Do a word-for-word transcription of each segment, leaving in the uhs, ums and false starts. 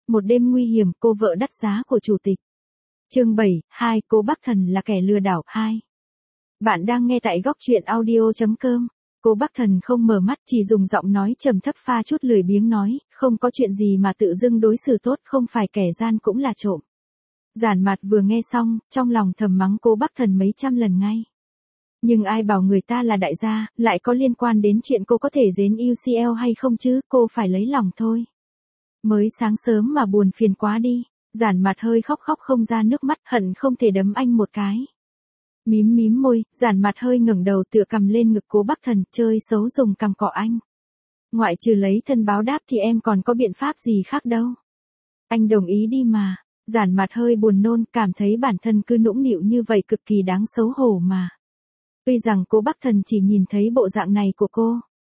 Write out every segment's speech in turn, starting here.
một đêm nguy hiểm, cô vợ đắt giá của chủ tịch. Chương bảy, hai, cô Bắc Thần là kẻ lừa đảo, hai. Bạn đang nghe tại góc truyện audio chấm com. Cô Bắc Thần không mở mắt, chỉ dùng giọng nói trầm thấp pha chút lười biếng nói, không có chuyện gì mà tự dưng đối xử tốt, không phải kẻ gian cũng là trộm. Giản Mạt vừa nghe xong, trong lòng thầm mắng cô Bắc Thần mấy trăm lần ngay. Nhưng ai bảo người ta là đại gia, lại có liên quan đến chuyện cô có thể đến u xê lờ hay không chứ, cô phải lấy lòng thôi. Mới sáng sớm mà buồn phiền quá đi. Giản Mạt hơi khóc khóc không ra nước mắt, hận không thể đấm anh một cái. Mím mím môi, Giản Mạt hơi ngẩng đầu tựa cằm lên ngực cô Bắc Thần, chơi xấu dùng cằm cọ anh. Ngoại trừ lấy thân báo đáp thì em còn có biện pháp gì khác đâu. Anh đồng ý đi mà. Giản Mạt hơi buồn nôn, cảm thấy bản thân cứ nũng nịu như vậy cực kỳ đáng xấu hổ mà. Tuy rằng cô Bắc Thần chỉ nhìn thấy bộ dạng này của cô.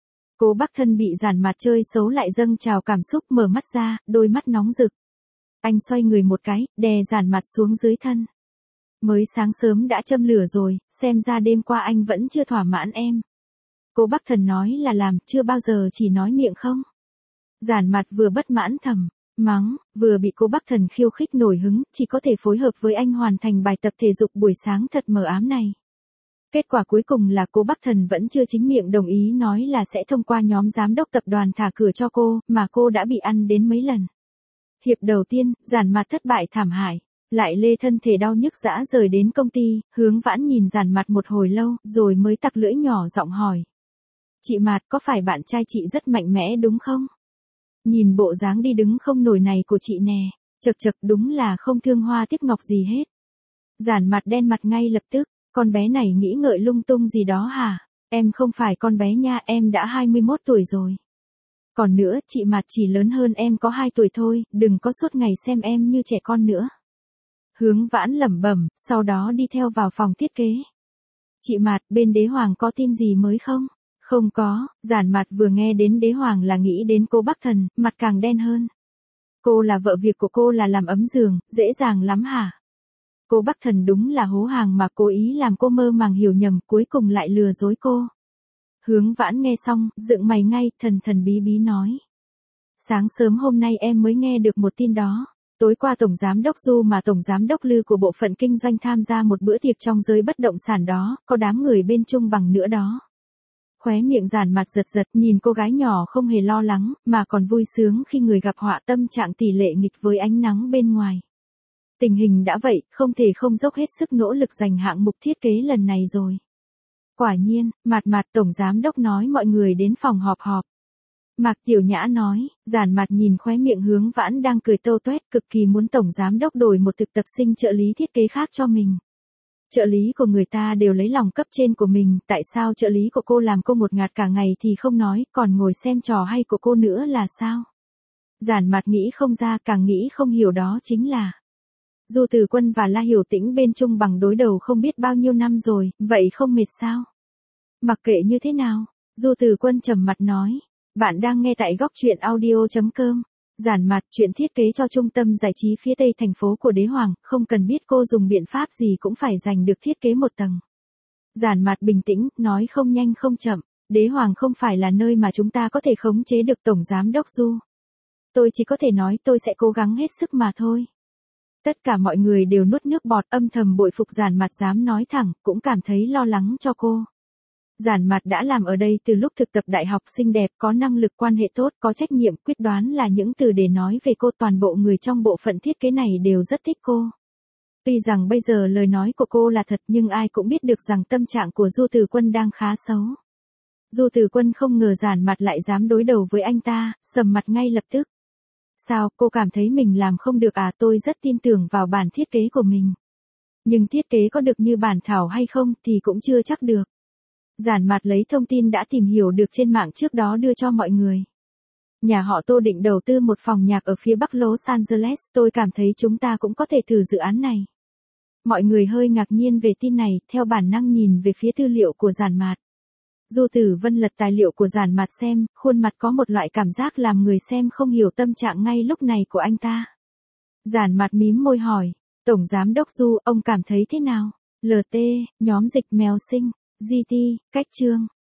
Cô Bắc Thần bị Giản Mạt chơi xấu lại dâng trào cảm xúc, mở mắt ra, đôi mắt nóng rực. Anh xoay người một cái, đè Giản Mạt xuống dưới thân. Mới sáng sớm đã châm lửa rồi, xem ra đêm qua anh vẫn chưa thỏa mãn em. Cô Bắc Thần nói là làm, chưa bao giờ chỉ nói miệng không. Giản Mạt vừa bất mãn thầm, mắng, vừa bị cô Bắc Thần khiêu khích nổi hứng, chỉ có thể phối hợp với anh hoàn thành bài tập thể dục buổi sáng thật mờ ám này. Kết quả cuối cùng là cô Bắc Thần vẫn chưa chính miệng đồng ý nói là sẽ thông qua nhóm giám đốc tập đoàn thả cửa cho cô, mà cô đã bị ăn đến mấy lần. Hiệp đầu tiên, Giản Mạt thất bại thảm hại, lại lê thân thể đau nhức dã rời đến công ty, Hướng Vãn nhìn Giản Mạt một hồi lâu, rồi mới tặc lưỡi nhỏ giọng hỏi. Chị Mạt, có phải bạn trai chị rất mạnh mẽ đúng không? Nhìn bộ dáng đi đứng không nổi này của chị nè, chật chật đúng là không thương hoa tiếc ngọc gì hết. Giản Mạt đen mặt ngay lập tức, con bé này nghĩ ngợi lung tung gì đó hả? Em không phải con bé nha, em đã hai mươi mốt tuổi rồi. Còn nữa, chị Mạt chỉ lớn hơn em có hai tuổi thôi, đừng có suốt ngày xem em như trẻ con nữa. Hướng Vãn lẩm bẩm, sau đó đi theo vào phòng thiết kế. Chị Mạt, bên Đế Hoàng có tin gì mới không? Không có. Giản Mạt vừa nghe đến Đế Hoàng là nghĩ đến cô Bắc Thần, mặt càng đen hơn. Cô là vợ, việc của cô là làm ấm giường, dễ dàng lắm hả? Cô Bắc Thần đúng là hố hàng mà cố ý làm cô mơ màng hiểu nhầm, cuối cùng lại lừa dối cô. Hướng Vãn nghe xong, dựng mày ngay, thần thần bí bí nói. Sáng sớm hôm nay em mới nghe được một tin đó. Tối qua Tổng Giám đốc Du mà Tổng Giám đốc Lư của bộ phận kinh doanh tham gia một bữa tiệc trong giới bất động sản đó, có đám người bên Trung Bằng nữa đó. Khóe miệng Giản Mạt giật giật, nhìn cô gái nhỏ không hề lo lắng, mà còn vui sướng khi người gặp họa, tâm trạng tỷ lệ nghịch với ánh nắng bên ngoài. Tình hình đã vậy, không thể không dốc hết sức nỗ lực giành hạng mục thiết kế lần này rồi. Quả nhiên, Mạt Mạt, Tổng Giám đốc nói mọi người đến phòng họp họp. Mạc Tiểu Nhã nói. Giản Mạt nhìn khóe miệng Hướng Vãn đang cười tâu toét, cực kỳ muốn Tổng Giám đốc đổi một thực tập sinh trợ lý thiết kế khác cho mình. Trợ lý của người ta đều lấy lòng cấp trên của mình, tại sao trợ lý của cô làm cô một ngạt cả ngày thì không nói, còn ngồi xem trò hay của cô nữa là sao? Giản Mạt nghĩ không ra, càng nghĩ không hiểu, đó chính là Du Từ Quân và La Hiểu Tĩnh bên Trung Bằng đối đầu không biết bao nhiêu năm rồi, vậy không mệt sao? Mặc kệ như thế nào, Du Từ Quân trầm mặt nói. Bạn đang nghe tại góc truyện audio chấm com. Giản Mạt, chuyện thiết kế cho trung tâm giải trí phía tây thành phố của Đế Hoàng, không cần biết cô dùng biện pháp gì cũng phải giành được thiết kế một tầng. Giản Mạt bình tĩnh, nói không nhanh không chậm, Đế Hoàng không phải là nơi mà chúng ta có thể khống chế được Tổng Giám đốc Du. Tôi chỉ có thể nói tôi sẽ cố gắng hết sức mà thôi. Tất cả mọi người đều nuốt nước bọt, âm thầm bội phục Giản Mạt dám nói thẳng, cũng cảm thấy lo lắng cho cô. Giản Mạt đã làm ở đây từ lúc thực tập đại học, xinh đẹp, có năng lực, quan hệ tốt, có trách nhiệm, quyết đoán là những từ để nói về cô. Toàn bộ người trong bộ phận thiết kế này đều rất thích cô. Tuy rằng bây giờ lời nói của cô là thật, nhưng ai cũng biết được rằng tâm trạng của Du Từ Quân đang khá xấu. Du Từ Quân không ngờ Giản Mạt lại dám đối đầu với anh ta, sầm mặt ngay lập tức. Sao, cô cảm thấy mình làm không được à? Tôi rất tin tưởng vào bản thiết kế của mình. Nhưng thiết kế có được như bản thảo hay không thì cũng chưa chắc được. Giản Mạt lấy thông tin đã tìm hiểu được trên mạng trước đó đưa cho mọi người. Nhà họ Tô định đầu tư một phòng nhạc ở phía bắc Los Angeles, tôi cảm thấy chúng ta cũng có thể thử dự án này. Mọi người hơi ngạc nhiên về tin này, theo bản năng nhìn về phía tư liệu của Giản Mạt. Du Tử Vân lật tài liệu của Giản Mạt xem, khuôn mặt có một loại cảm giác làm người xem không hiểu tâm trạng ngay lúc này của anh ta. Giản Mạt mím môi hỏi, Tổng Giám đốc Du, ông cảm thấy thế nào? lờ tê, nhóm dịch mèo sinh. giê tê, cách chương,